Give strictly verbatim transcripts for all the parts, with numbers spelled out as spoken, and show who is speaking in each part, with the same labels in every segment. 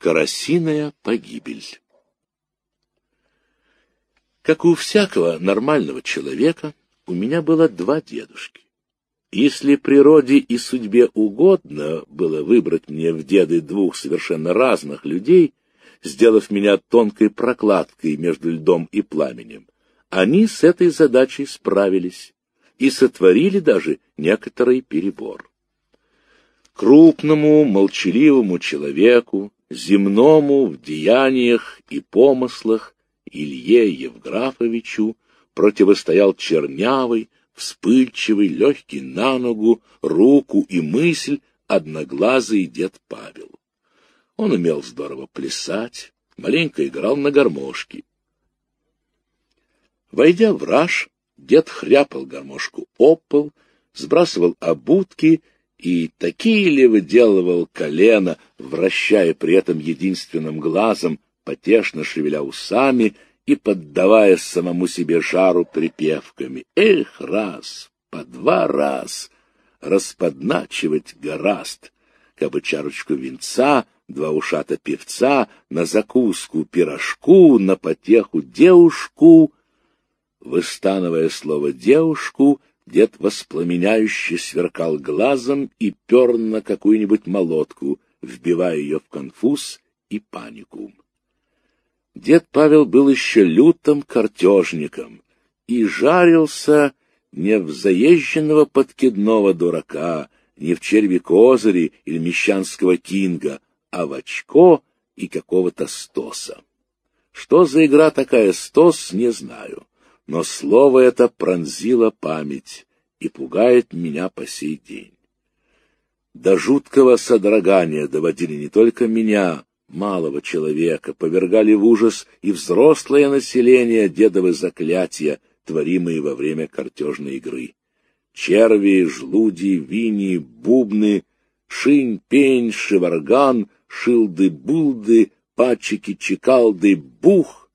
Speaker 1: Карасиная погибель. Как у всякого нормального человека, у меня было два дедушки. Если природе и судьбе угодно было выбрать мне в деды двух совершенно разных людей, сделав меня тонкой прокладкой между льдом и пламенем, они с этой задачей справились и сотворили даже некоторый перебор. Крупному, молчаливому человеку, земному в деяниях и помыслах, Илье Евграфовичу противостоял чернявый, вспыльчивый, легкий на ногу, руку и мысль одноглазый дед Павел. Он умел здорово плясать, маленько играл на гармошке. Войдя в раж, дед хряпал гармошку об пол, сбрасывал обутки и такие ли выделывал колено, вращая при этом единственным глазом, потешно шевеля усами и поддавая самому себе жару припевками. Эх, раз, по два раз, расподначивать гораст, кабы чарочку винца, два ушата певца, на закуску пирожку, на потеху девушку. Выстанывая слово «девушку», дед воспламеняюще сверкал глазом и пер на какую-нибудь молотку, вбивая ее в конфуз и панику. Дед Павел был еще лютым картежником и жарился не в заезженного подкидного дурака, не в черви-козыри или мещанского кинга, а в очко и какого-то стоса. Что за игра такая стос, не знаю, но слово это пронзило память и пугает меня по сей день. До жуткого содрогания доводили не только меня, малого человека, повергали в ужас и взрослое население дедовы заклятия, творимые во время картежной игры. Черви, жлуди, вини, бубны, шинь, пень, шеварган, шилды-булды, пачики-чекалды, бух.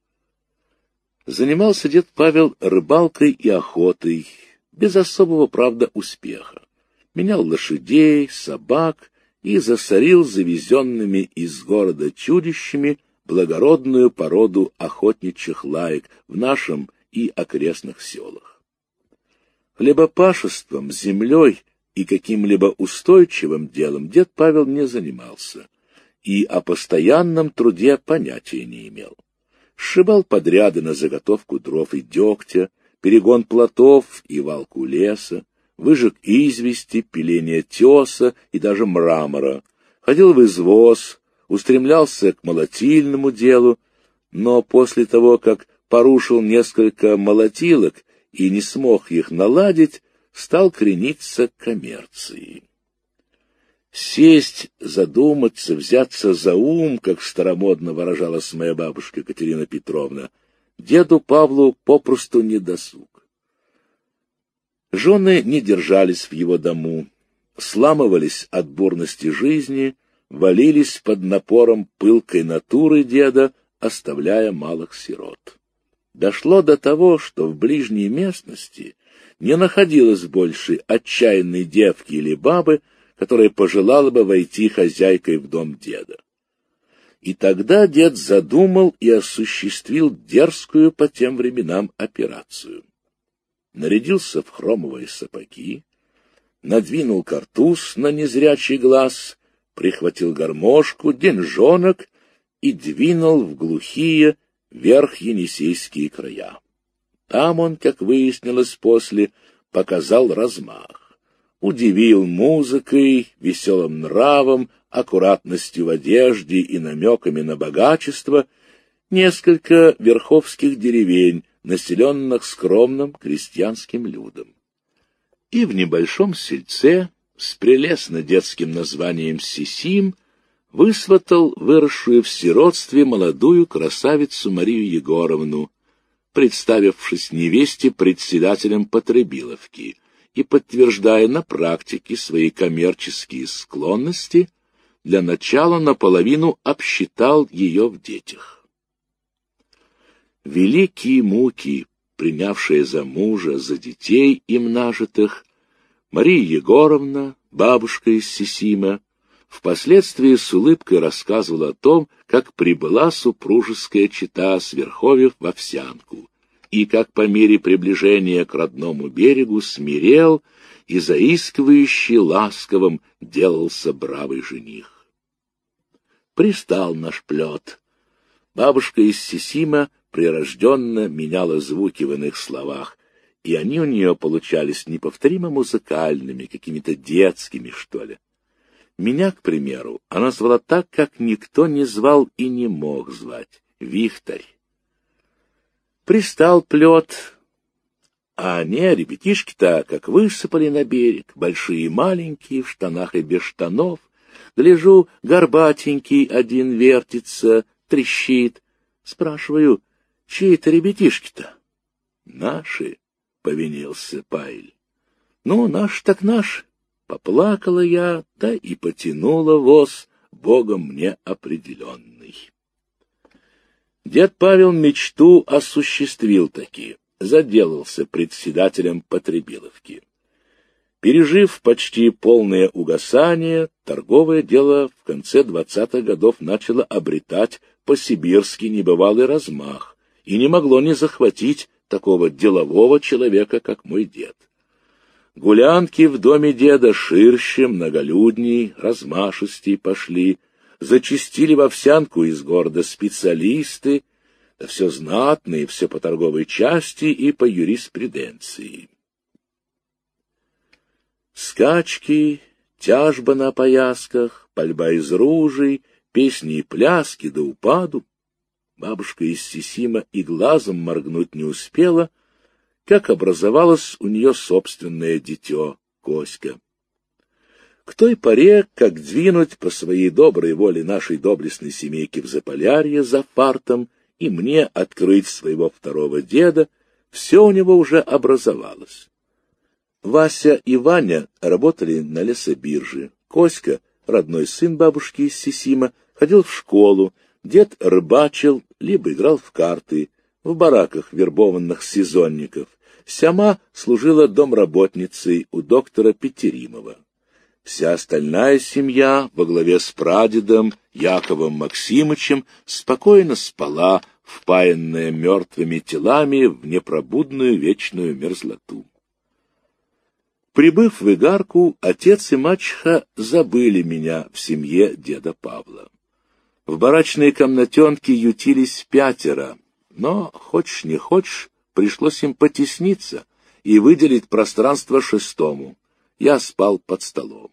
Speaker 1: Занимался дед Павел рыбалкой и охотой, без особого, правда, успеха. Менял лошадей, собак и засорил завезенными из города чудищами благородную породу охотничьих лаек в нашем и окрестных селах. Хлебопашеством, землей и каким-либо устойчивым делом дед Павел не занимался и о постоянном труде понятия не имел. Сшибал подряды на заготовку дров и дегтя, перегон плотов и валку леса, выжег извести, пиление теса и даже мрамора, ходил в извоз, устремлялся к молотильному делу, но после того, как порушил несколько молотилок и не смог их наладить, стал крениться к коммерции. Сесть, задуматься, взяться за ум, как старомодно выражалась моя бабушка Катерина Петровна, деду Павлу попросту не досуг. Жены не держались в его дому, сламывались от бурности жизни, валились под напором пылкой натуры деда, оставляя малых сирот. Дошло до того, что в ближней местности не находилось больше отчаянной девки или бабы, которая пожелала бы войти хозяйкой в дом деда. И тогда дед задумал и осуществил дерзкую по тем временам операцию. Нарядился в хромовые сапоги, надвинул картуз на незрячий глаз, прихватил гармошку, деньжонок и двинул в глухие верх-енисейские края. Там он, как выяснилось после, показал размах, удивил музыкой, веселым нравом, аккуратностью в одежде и намеками на богачество несколько верховских деревень, населенных скромным крестьянским людом. И в небольшом сельце с прелестно детским названием Сисим высватал выросшую в сиротстве молодую красавицу Марию Егоровну, представившись невесте председателем Потребиловки и подтверждая на практике свои коммерческие склонности, для начала наполовину обсчитал ее в детях. Великие муки, принявшие за мужа, за детей им нажитых, Мария Егоровна, бабушка из Сисима, Впоследствии с улыбкой рассказывал о том, как прибыла супружеская чета с верховьев в Овсянку, и как по мере приближения к родному берегу смирел и заискивающий ласковым делался бравый жених. Пристал наш плет. Бабушка из Сисима прирожденно меняла звуки в иных словах, и они у нее получались неповторимо музыкальными, какими-то детскими, что ли. Меня, к примеру, она звала так, как никто не звал и не мог звать — Вихтарь. Пристал плет, а они, ребятишки-то, как высыпали на берег, большие и маленькие, в штанах и без штанов. Гляжу, горбатенький один вертится, трещит. Спрашиваю, чьи это ребятишки-то? Наши, — повинился Паэль. Ну, наш так наш. Поплакала я, да и потянула воз, Богом мне определенный. Дед Павел мечту осуществил таки, заделался председателем Потребиловки. Пережив почти полное угасание, торговое дело в конце двадцатых годов начало обретать по-сибирски небывалый размах и не могло не захватить такого делового человека, как мой дед. Гулянки в доме деда ширше, многолюдней, размашистей пошли, зачастили в Овсянку из города специалисты, да все знатные, все по торговой части и по юриспруденции. Скачки, тяжба на поясках, пальба из ружей, песни и пляски до упаду. Бабушка из Сисима и глазом моргнуть не успела, как образовалось у нее собственное дитё, Коська. К той поре, как двинуть по своей доброй воле нашей доблестной семейки в Заполярье за фартом и мне открыть своего второго деда, все у него уже образовалось. Вася и Ваня работали на лесобирже, Коська, родной сын бабушки из Сисима, ходил в школу, дед рыбачил, либо играл в карты, в бараках вербованных сезонников. Сяма служила домработницей у доктора Петеримова. Вся остальная семья во главе с прадедом Яковом Максимычем спокойно спала, впаянная мертвыми телами в непробудную вечную мерзлоту. Прибыв в Игарку, отец и мачеха забыли меня в семье деда Павла. В барачной комнатенке ютились пятеро, но, хочешь не хочешь, пришлось им потесниться и выделить пространство шестому. Я спал под столом.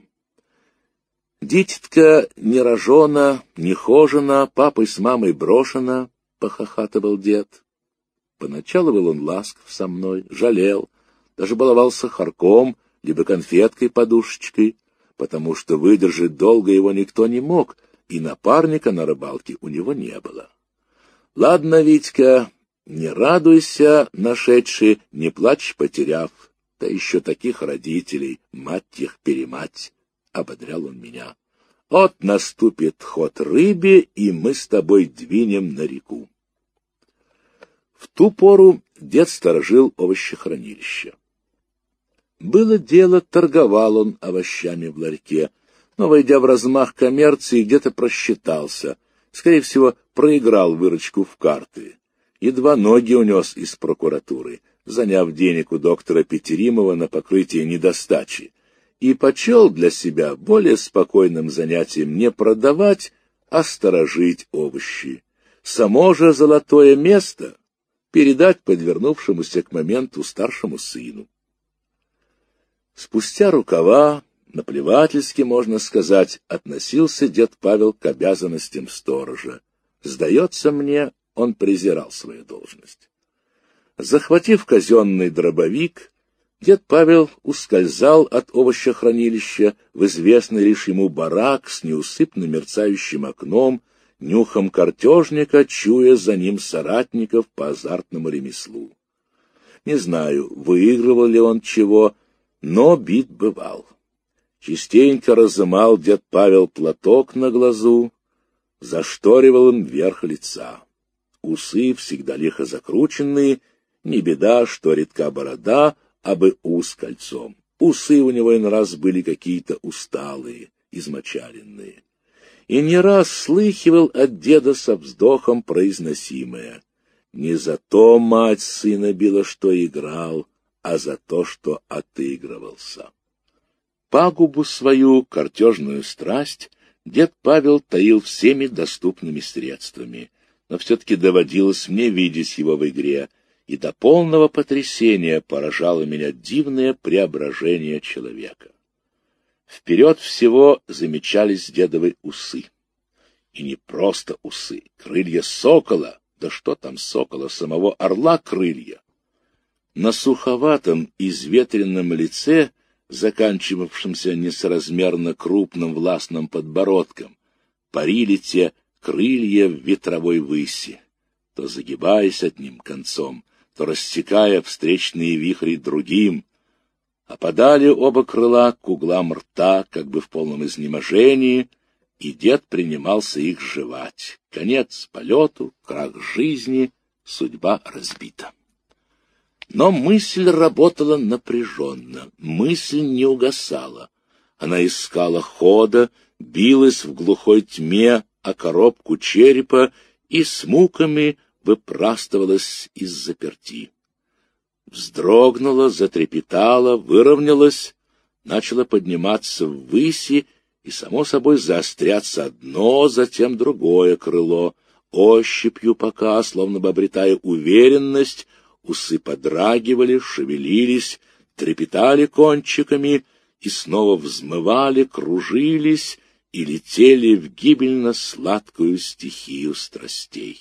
Speaker 1: Дитятка не рожона, не хожена, папой с мамой брошена, — похохатывал дед. Поначалу был он ласков со мной, жалел, даже баловался сахарком, либо конфеткой-подушечкой, потому что выдержать долго его никто не мог, и напарника на рыбалке у него не было. Ладно, Витька, не радуйся, нашедший, не плачь, потеряв, да еще таких родителей, мать их перемать, — ободрял он меня. Вот наступит ход рыбе, и мы с тобой двинем на реку. В ту пору дед сторожил овощехранилище. Было дело, торговал он овощами в ларьке, но, войдя в размах коммерции, где-то просчитался, скорее всего, проиграл выручку в карты. Едва ноги унес из прокуратуры, заняв денег у доктора Петеримова на покрытие недостачи, и почел для себя более спокойным занятием не продавать, а сторожить овощи. Само же золотое место передать подвернувшемуся к моменту старшему сыну. Спустя рукава, наплевательски, можно сказать, относился дед Павел к обязанностям сторожа. Сдается мне, он презирал свою должность. Захватив казенный дробовик, дед Павел ускользал от овощехранилища в известный лишь ему барак с неусыпно мерцающим окном, нюхом картежника, чуя за ним соратников по азартному ремеслу. Не знаю, выигрывал ли он чего, но бит бывал. Частенько разымал дед Павел платок на глазу, зашторивал им верх лица. Усы всегда лихо закрученные, не беда, что редка борода, а бы ус кольцом. Усы у него иной раз были какие-то усталые, измочаленные. И не раз слыхивал от деда со вздохом произносимое: не за то мать сына била, что играл, а за то, что отыгрывался. Пагубу свою, картежную страсть, дед Павел таил всеми доступными средствами, но все-таки доводилось мне видеть его в игре, и до полного потрясения поражало меня дивное преображение человека. Вперед всего замечались дедовы усы. И не просто усы, крылья сокола, да что там сокола, самого орла крылья. На суховатом, изветренном лице, заканчивавшемся несоразмерно крупным властным подбородком, парили те крылья в ветровой выси, то загибаясь одним концом, то рассекая встречные вихри другим, опадали оба крыла к углам рта, как бы в полном изнеможении, и дед принимался их жевать. Конец полету, крах жизни, судьба разбита. Но мысль работала напряженно, мысль не угасала. Она искала хода, билась в глухой тьме о коробку черепа и с муками выпрастывалась из заперти. Вздрогнула, затрепетала, выровнялась, начала подниматься ввыси и, само собой, заостряться одно, затем другое крыло, ощупью пока, словно бы обретая уверенность, усы подрагивали, шевелились, трепетали кончиками и снова взмывали, кружились и летели в гибельно-сладкую стихию страстей.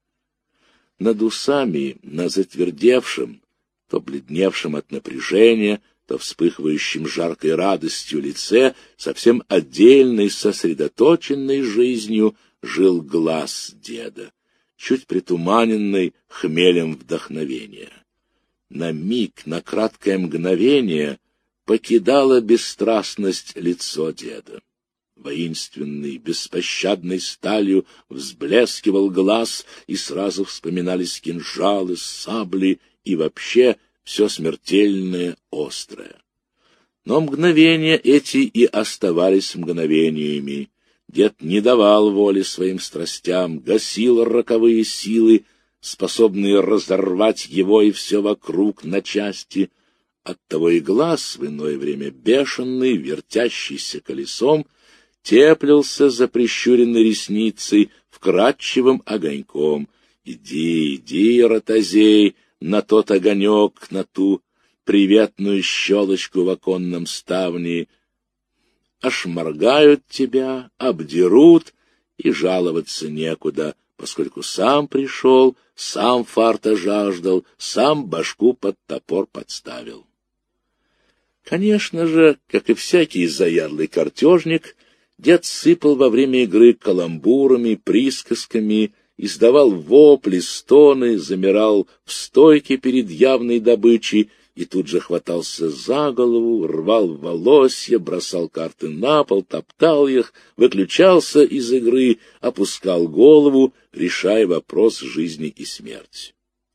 Speaker 1: Над усами, на затвердевшем, то бледневшем от напряжения, то вспыхивающем жаркой радостью лице, совсем отдельной, сосредоточенной жизнью, жил глаз деда, чуть притуманенный хмелем вдохновения. На миг, на краткое мгновение покидала бесстрастность лицо деда. Воинственный, беспощадной сталью взблескивал глаз, и сразу вспоминались кинжалы, сабли и вообще все смертельное, острое. Но мгновения эти и оставались мгновениями. Дед не давал воли своим страстям, гасил роковые силы, способные разорвать его и все вокруг на части. Оттого и глаз, в иное время бешеный, вертящийся колесом, теплился за прищуренной ресницей вкрадчивым огоньком. Иди, иди, ротозей, на тот огонек, на ту приветную щелочку в оконном ставне. Аж моргают тебя, обдерут, и жаловаться некуда, поскольку сам пришел, сам фарта жаждал, сам башку под топор подставил. Конечно же, как и всякий заядлый картежник, дед сыпал во время игры каламбурами, присказками, издавал вопли, стоны, замирал в стойке перед явной добычей и тут же хватался за голову, рвал волосья, бросал карты на пол, топтал их, выключался из игры, опускал голову, решая вопрос жизни и смерти.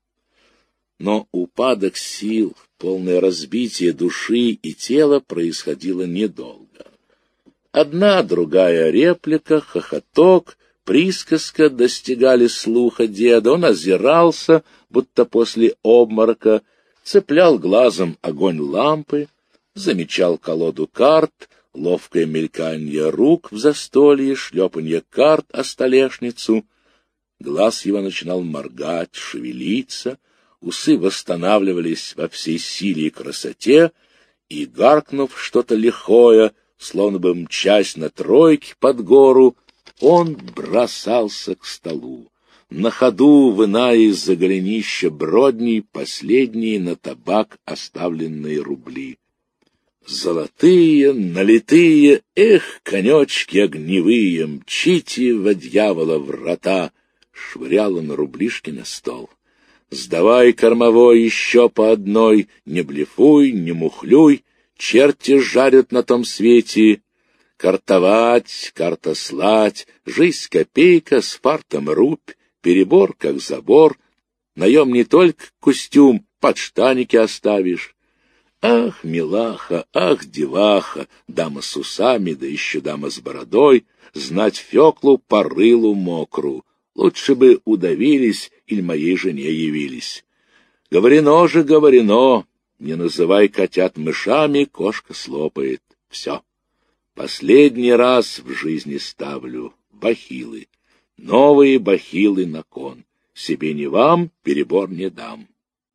Speaker 1: Но упадок сил, полное разбитие души и тела происходило недолго. Одна, другая реплика, хохоток, присказка достигали слуха деда. Он озирался, будто после обморока, цеплял глазом огонь лампы, замечал колоду карт, ловкое мельканье рук в застолье, шлепанье карт о столешницу. Глаз его начинал моргать, шевелиться, усы восстанавливались во всей силе и красоте, и, гаркнув что-то лихое, словно бы мчась на тройке под гору, он бросался к столу, на ходу выная из-за голенища бродней последние на табак оставленные рубли. Золотые, налитые, эх, конечки огневые, мчите во дьявола врата, швырял он рублишки на стол. Сдавай кормовой еще по одной, не блефуй, не мухлюй, черти жарят на том свете. Картовать, картослать, жизнь копейка, с фартом рубь, перебор как забор, наем не только костюм, подштаники оставишь. Ах, милаха, ах, деваха, дама с усами, да еще дама с бородой, знать Феклу по рылу мокру, лучше бы удавились или моей жене явились. Говорено же, говорено, не называй котят мышами, кошка слопает. Все. Последний раз в жизни ставлю бахилы. Новые бахилы на кон. Себе не вам, перебор не дам.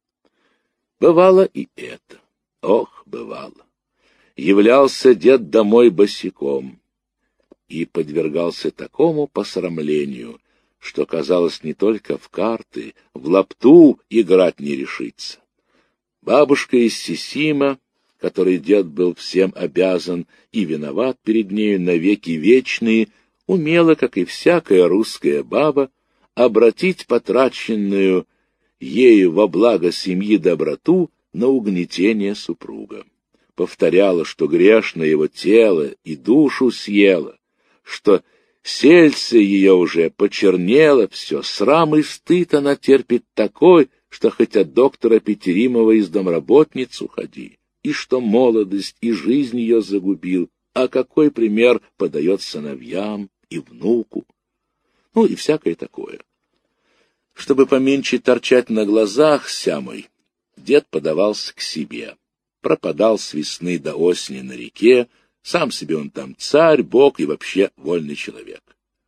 Speaker 1: Бывало и это. Ох, бывало. Являлся дед домой босиком и подвергался такому посрамлению, что, казалось, не только в карты, в лапту играть не решится. Бабушка из Сисима, которой дед был всем обязан и виноват перед нею навеки вечные, умела, как и всякая русская баба, обратить потраченную ею во благо семьи доброту на угнетение супруга. Повторяла, что грешно его тело и душу съело, что сельце ее уже почернело все, срам и стыд она терпит такой, что хоть от доктора Петеримова из домработниц уходи, и что молодость и жизнь ее загубил, а какой пример подает сыновьям и внуку, ну и всякое такое. Чтобы поменьше торчать на глазах сямой, дед подавался к себе, пропадал с весны до осени на реке, сам себе он там царь, бог и вообще вольный человек.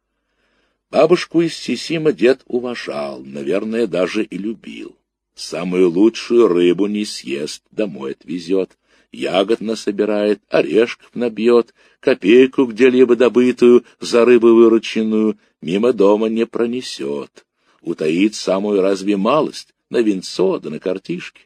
Speaker 1: Бабушку из Сисима дед уважал, наверное, даже и любил. Самую лучшую рыбу не съест, домой отвезет, ягод насобирает, орешков набьет, копейку где-либо добытую, за рыбу вырученную, мимо дома не пронесет. Утаит самую разве малость, на винцо да на картишки.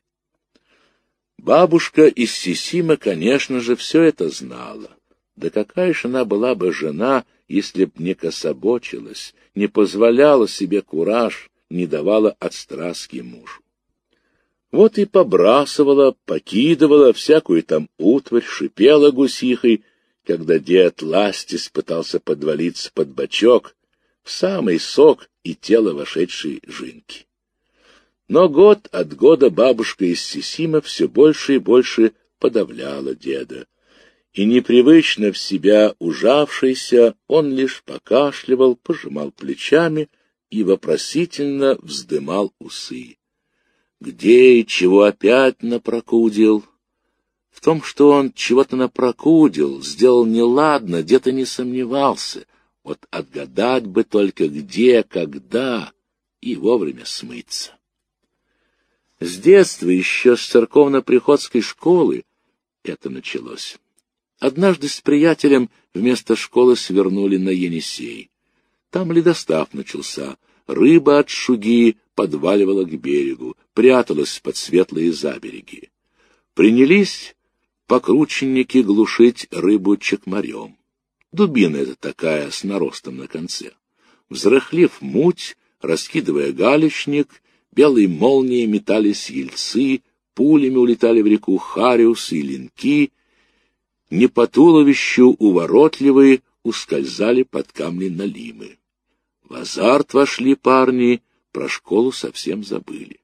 Speaker 1: Бабушка из Сисима, конечно же, все это знала. Да какая ж она была бы жена, если б не кособочилась, не позволяла себе кураж, не давала отстраски мужу. Вот и побрасывала, покидывала всякую там утварь, шипела гусихой, когда дед ластясь пытался подвалиться под бочок, в самый сок и тело вошедшей жинки. Но год от года бабушка из Сисима все больше и больше подавляла деда, и непривычно в себя ужавшийся, он лишь покашливал, пожимал плечами и вопросительно вздымал усы. Где и чего опять напрокудил? В том, что он чего-то напрокудил, сделал неладно, дед и не сомневался. Вот отгадать бы только где, когда и вовремя смыться. С детства, еще с церковно-приходской школы, это началось. Однажды с приятелем вместо школы свернули на Енисей. Там ледостав начался, рыба от шуги подваливала к берегу, пряталась под светлые забереги. Принялись покрученники глушить рыбу чекмарем. Дубина это такая, с наростом на конце. Взрыхлив муть, раскидывая галечник, белой молнией метались ельцы, пулями улетали в реку хариусы и линки, не по туловищу уворотливые ускользали под камни налимы. В азарт вошли парни, про школу совсем забыли.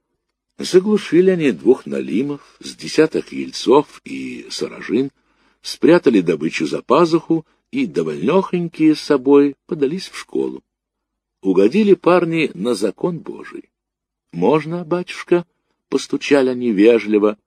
Speaker 1: Заглушили они двух налимов, с десяток ельцов и сорожин, спрятали добычу за пазуху и, довольнёхонькие с собой, подались в школу. Угодили парни на закон Божий. «Можно, батюшка?» — постучали они вежливо.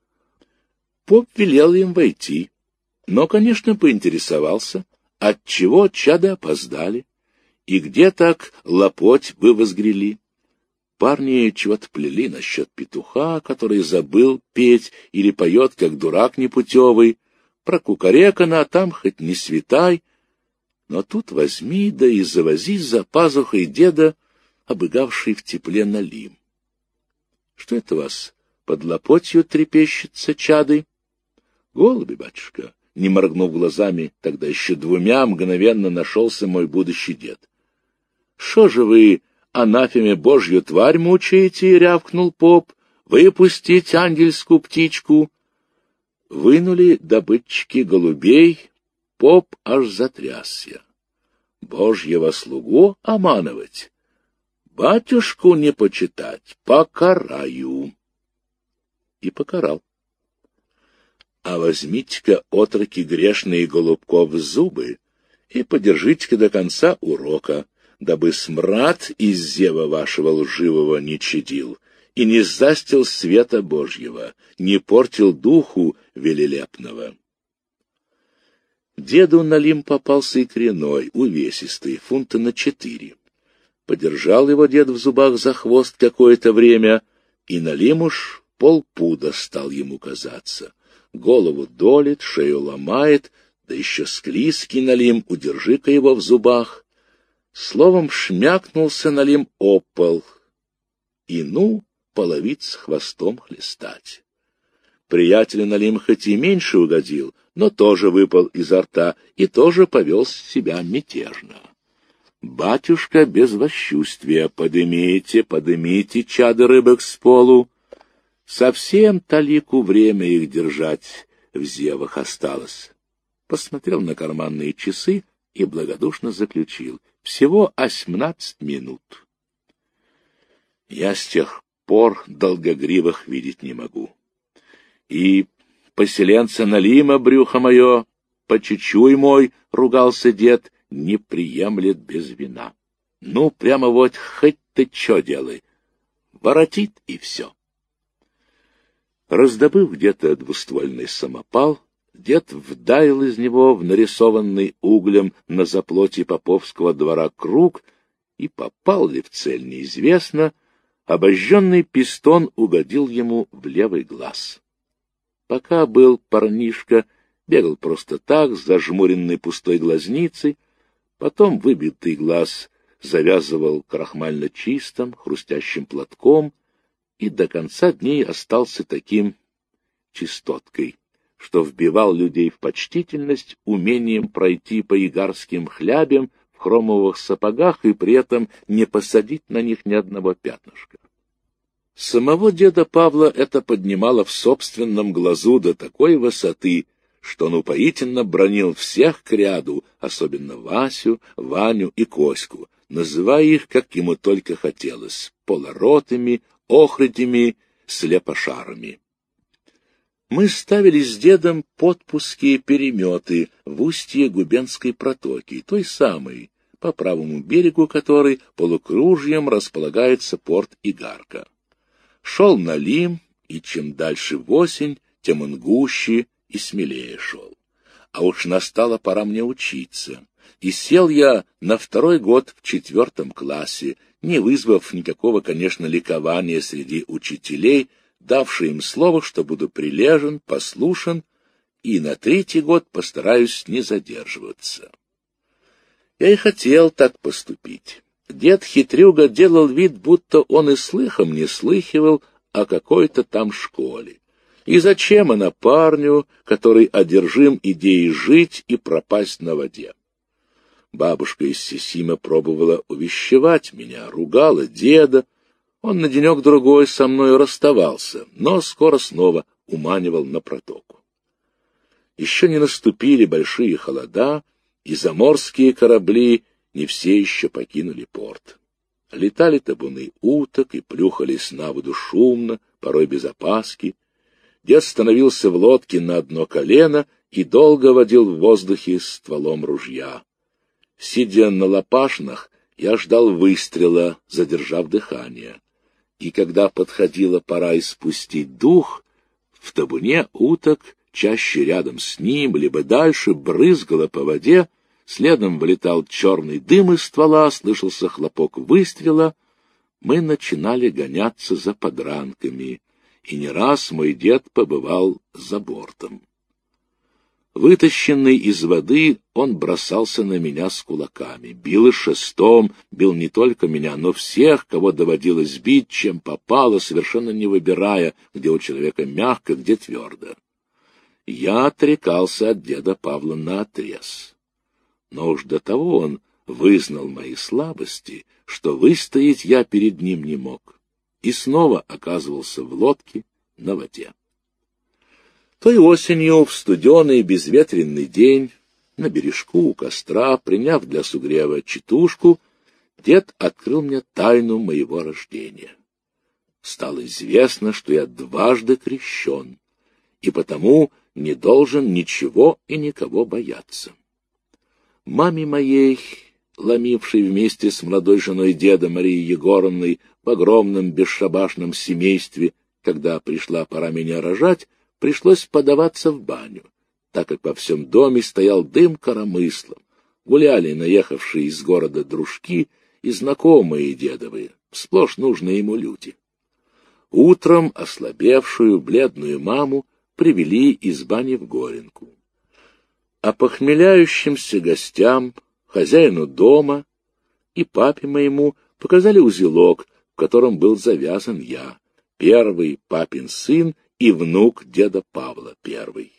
Speaker 1: Поп велел им войти, но, конечно, поинтересовался, отчего чады опоздали и где так лопоть вы возгрели. Парни чего-то плели насчет петуха, который забыл петь или поет, как дурак непутевый, про кукарекана, а там хоть не светай. Но тут возьми, да и завози за пазухой деда, обыгавший в тепле налим. Что это у вас под лопотью трепещется, чады? Голуби, батюшка, не моргнув глазами, тогда еще двумя мгновенно нашелся мой будущий дед. Шо же вы анафеме Божью тварь мучаете, — рявкнул поп, — выпустить ангельскую птичку. Вынули добытчики голубей, поп аж затрясся. Божьего слугу обманывать, батюшку не почитать, покараю. И покарал. А возьмите-ка, отроки грешные, голубков в зубы и подержите-ка до конца урока, дабы смрад из зева вашего лживого не чадил и не застил света Божьего, не портил духу велелепного. Деду налим попался и коренной, увесистый, фунта на четыре. Подержал его дед в зубах за хвост какое-то время, и налим уж полпуда стал ему казаться. Голову долит, шею ломает, да еще склизкий налим, удержи-ка его в зубах. Словом, шмякнулся налим об пол, и ну, половиц с хвостом хлестать. Приятелю налим хоть и меньше угодил, но тоже выпал изо рта и тоже повел себя мятежно. «Батюшка, без восчувствия, подымите, подымите чады рыбок с полу. Совсем талику время их держать в зевах осталось». Посмотрел на карманные часы и благодушно заключил: всего осьмнадцать минут. Я с тех пор долгогривых видеть не могу. И поселенца налима, брюхо мое, почечуй мой, ругался дед, не приемлет без вина. Ну, прямо вот хоть ты чё делай, воротит и все. Раздобыв где-то двуствольный самопал, дед вдаил из него в нарисованный углем на заплоте поповского двора круг, и попал ли в цель неизвестно, обожженный пистон угодил ему в левый глаз. Пока был парнишка, бегал просто так, с зажмуренной пустой глазницей, потом выбитый глаз завязывал крахмально чистым, хрустящим платком, и до конца дней остался таким чистоткой, что вбивал людей в почтительность умением пройти по игарским хлябям в хромовых сапогах и при этом не посадить на них ни одного пятнышка. Самого деда Павла это поднимало в собственном глазу до такой высоты, что он упоительно бранил всех к ряду, особенно Васю, Ваню и Коську, называя их, как ему только хотелось, полоротыми, охрытями, слепошарами. Мы ставили с дедом подпуски переметы в устье Губенской протоки, той самой, по правому берегу которой полукружьем располагается порт Игарка. Шел налим, и чем дальше в осень, тем он гуще и смелее шел. А уж настала пора мне учиться, и сел я на второй год в четвертом классе, не вызвав никакого, конечно, ликования среди учителей, давший им слово, что буду прилежен, послушен, и на третий год постараюсь не задерживаться. Я и хотел так поступить. Дед-хитрюга делал вид, будто он и слыхом не слыхивал о какой-то там школе. И зачем она парню, который одержим идеей жить и пропасть на воде? Бабушка из Сесима пробовала увещевать меня, ругала деда. Он на денек-другой со мной расставался, но скоро снова уманивал на протоку. Еще не наступили большие холода, и заморские корабли не все еще покинули порт. Летали табуны уток и плюхались на воду шумно, порой без опаски. Дед становился в лодке на одно колено и долго водил в воздухе стволом ружья. Сидя на лопашнах, я ждал выстрела, задержав дыхание. И когда подходила пора испустить дух, в табуне уток, чаще рядом с ним, либо дальше, брызгало по воде, следом вылетал черный дым из ствола, слышался хлопок выстрела. Мы начинали гоняться за подранками, и не раз мой дед побывал за бортом. Вытащенный из воды, он бросался на меня с кулаками, бил и шестом, бил не только меня, но всех, кого доводилось бить, чем попало, совершенно не выбирая, где у человека мягко, где твердо. Я отрекался от деда Павла наотрез. Но уж до того он вызнал мои слабости, что выстоять я перед ним не мог, и снова оказывался в лодке на воде. Той осенью, в студеный безветренный день, на бережку у костра, приняв для сугрева читушку, дед открыл мне тайну моего рождения. Стало известно, что я дважды крещен, и потому не должен ничего и никого бояться. Маме моей, ломившей вместе с молодой женой деда Марии Егоровной в огромном бесшабашном семействе, когда пришла пора меня рожать, пришлось подаваться в баню, так как во всем доме стоял дым коромыслом, гуляли наехавшие из города дружки и знакомые дедовые, сплошь нужные ему люди. Утром ослабевшую, бледную маму привели из бани в Горенку. А похмеляющимся гостям, хозяину дома и папе моему показали узелок, в котором был завязан я, первый папин сын и внук деда Павла Первый.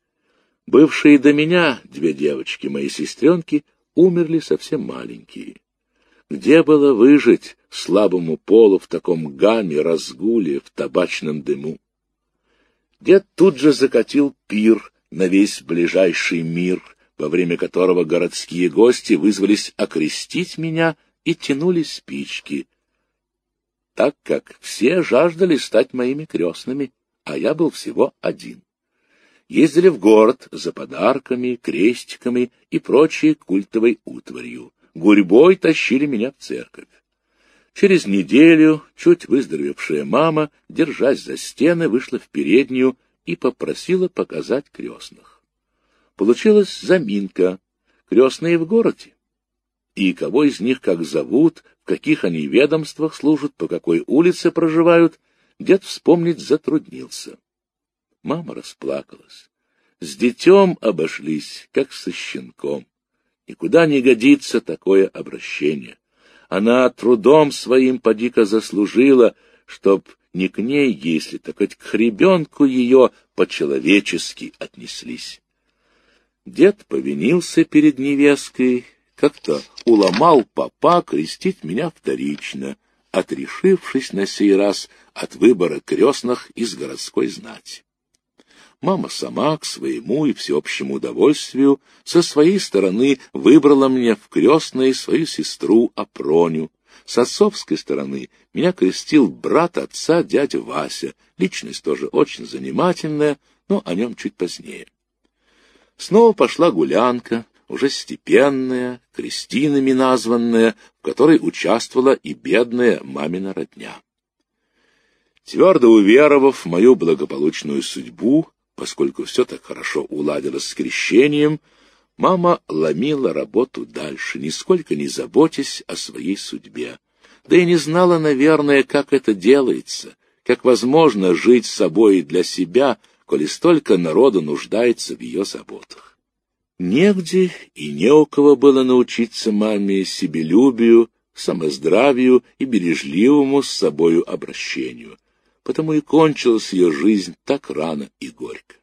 Speaker 1: Бывшие до меня две девочки, мои сестренки, умерли совсем маленькие. Где было выжить слабому полу в таком гамме, разгуле, в табачном дыму? Дед тут же закатил пир на весь ближайший мир, во время которого городские гости вызвались окрестить меня и тянули спички, так как все жаждали стать моими крестными, а я был всего один. Ездили в город за подарками, крестиками и прочей культовой утварью. Гурьбой тащили меня в церковь. Через неделю чуть выздоровевшая мама, держась за стены, вышла в переднюю и попросила показать крестных. Получилась заминка. Крестные в городе. И кого из них как зовут, в каких они ведомствах служат, по какой улице проживают, дед вспомнить затруднился. Мама расплакалась. С детем обошлись, как со щенком. Никуда не годится такое обращение. Она трудом своим поди-ка заслужила, чтоб не к ней, если так хоть к ребенку ее по-человечески отнеслись. Дед повинился перед невесткой, как-то уломал папа крестить меня вторично, отрешившись на сей раз от выбора крестных из городской знати. Мама сама, к своему и всеобщему удовольствию, со своей стороны выбрала мне в крестные свою сестру Апроню. С отцовской стороны меня крестил брат отца, дядя Вася, личность тоже очень занимательная, но о нем чуть позднее. Снова пошла гулянка, уже степенная, крестинами названная, в которой участвовала и бедная мамина родня. Твердо уверовав в мою благополучную судьбу, поскольку все так хорошо уладилось с крещением, мама ломила работу дальше, нисколько не заботясь о своей судьбе. Да и не знала, наверное, как это делается, как возможно жить с собой и для себя, коли столько народу нуждается в ее заботах. Негде и не у кого было научиться маме себелюбию, самоздравию и бережливому с собою обращению. Потому и кончилась ее жизнь так рано и горько.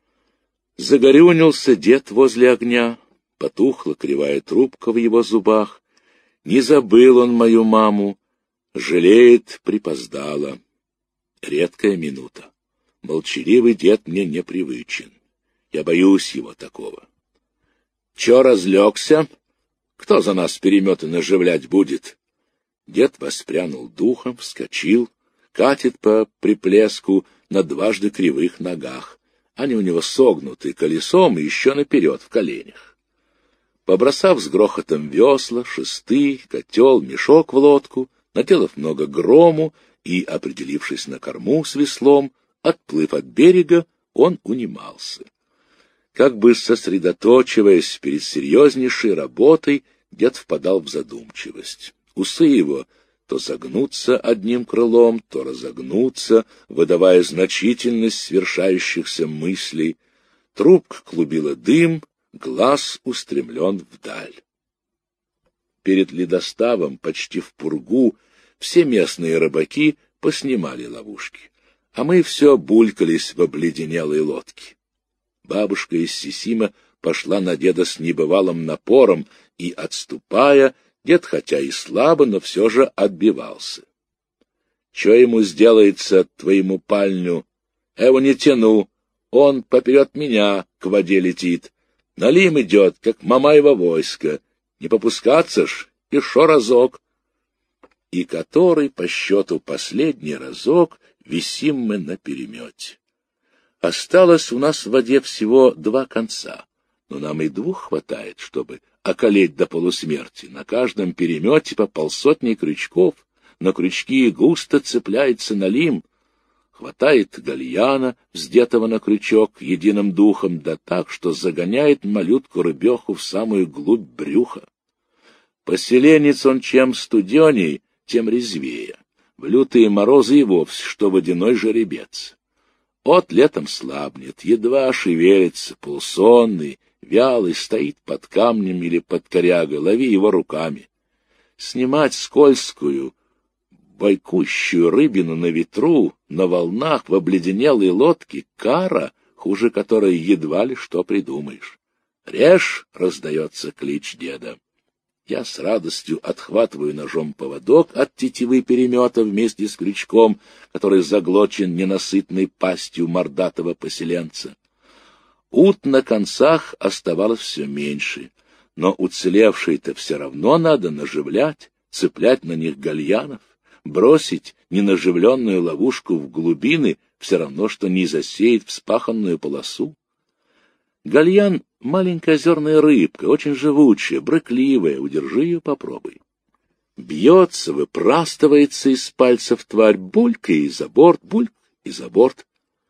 Speaker 1: Загорюнился дед возле огня, потухла кривая трубка в его зубах. Не забыл он мою маму, жалеет, припоздала. Редкая минута. Молчаливый дед мне непривычен. Я боюсь его такого. Че разлегся? Кто за нас переметы наживлять будет? Дед воспрянул духом, вскочил, катит по приплеску на дважды кривых ногах. Они у него согнуты колесом и еще наперед в коленях. Побросав с грохотом весла, шесты, котел, мешок в лодку, наделав много грому и, определившись на корму с веслом, отплыв от берега, он унимался. Как бы сосредоточиваясь перед серьезнейшей работой, дед впадал в задумчивость. Усы его то загнутся одним крылом, то разогнутся, выдавая значительность свершающихся мыслей. Трубка клубила дым, глаз устремлен вдаль. Перед ледоставом, почти в пургу, все местные рыбаки поснимали ловушки, а мы все булькались в обледенелой лодке. Бабушка из Сисима пошла на деда с небывалым напором, и, отступая, дед, хотя и слабо, но все же отбивался. — Че ему сделается, твоему пальню? Эво не тяну, он поперед меня к воде летит. Налим идет, как Мамаево войско. Не попускаться ж, и шо разок. И который, по счету, последний разок висим мы на перемете. Осталось у нас в воде всего два конца, но нам и двух хватает, чтобы околеть до полусмерти. На каждом перемете по полсотни крючков, на крючки густо цепляется налим. Хватает гальяна, вздетого на крючок единым духом, да так, что загоняет малютку-рыбеху в самую глубь брюха. Поселенец он чем студеней, тем резвее. В лютые морозы и вовсе, что водяной жеребец. От летом слабнет, едва шевелится, полусонный, вялый, стоит под камнем или под корягой, лови его руками. Снимать скользкую, бойкущую рыбину на ветру, на волнах, в обледенелой лодке — кара, хуже которой едва ли что придумаешь. «Режь!» — раздается клич деда. Я с радостью отхватываю ножом поводок от тетивы перемета вместе с крючком, который заглочен ненасытной пастью мордатого поселенца. Ут на концах оставалось все меньше, но уцелевшие-то все равно надо наживлять, цеплять на них гальянов. Бросить ненаживленную ловушку в глубины все равно, что не засеять вспаханную полосу. Гальян — маленькая озерная рыбка, очень живучая, брыкливая, удержи ее, попробуй. Бьется, выпрастывается из пальцев тварь, булька и за борт, бульк и за борт.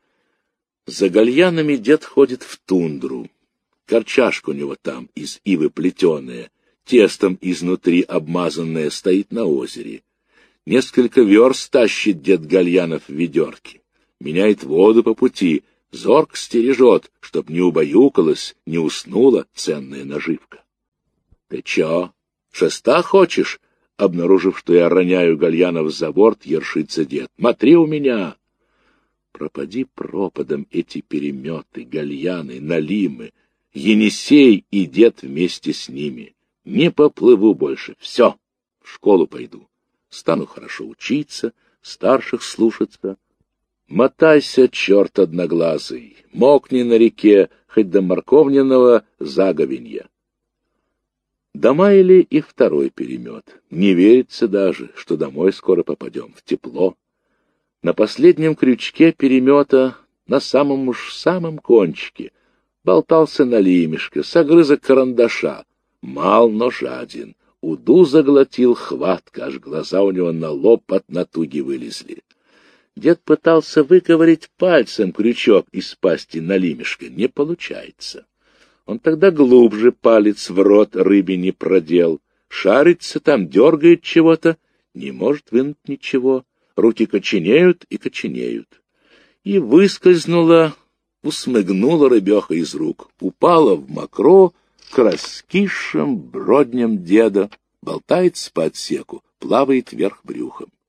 Speaker 1: За гальянами дед ходит в тундру. Корчашка у него там из ивы плетеная, тестом изнутри обмазанная, стоит на озере. Несколько верст тащит дед гальянов в ведерке, меняет воду по пути, зорко стережет, чтоб не убаюкалась, не уснула ценная наживка. — Ты чё, шеста хочешь? — обнаружив, что я роняю гальянов за борт, ершится дед. — Смотри у меня! Пропади пропадом эти переметы, гальяны, налимы, Енисей и дед вместе с ними. Не поплыву больше, все, в школу пойду. Стану хорошо учиться, старших слушаться. Мотайся, черт одноглазый, мокни на реке, хоть до морковниного заговенья. Домаяли и второй перемет. Не верится даже, что домой скоро попадем, в тепло. На последнем крючке перемета, на самом уж самом кончике, болтался налимишко с огрызок карандаша. Мал, но жаден. Уду заглотил хватка, аж глаза у него на лоб от натуги вылезли. Дед пытался выковырять пальцем крючок из пасти налимишка. Не получается. Он тогда глубже палец в рот рыбине продел. Шарится там, дергает чего-то, не может вынуть ничего. Руки коченеют и коченеют. И выскользнула, усмыгнула рыбеха из рук, упала в мокро к раскисшим бродням деда, болтается по отсеку, плавает вверх брюхом.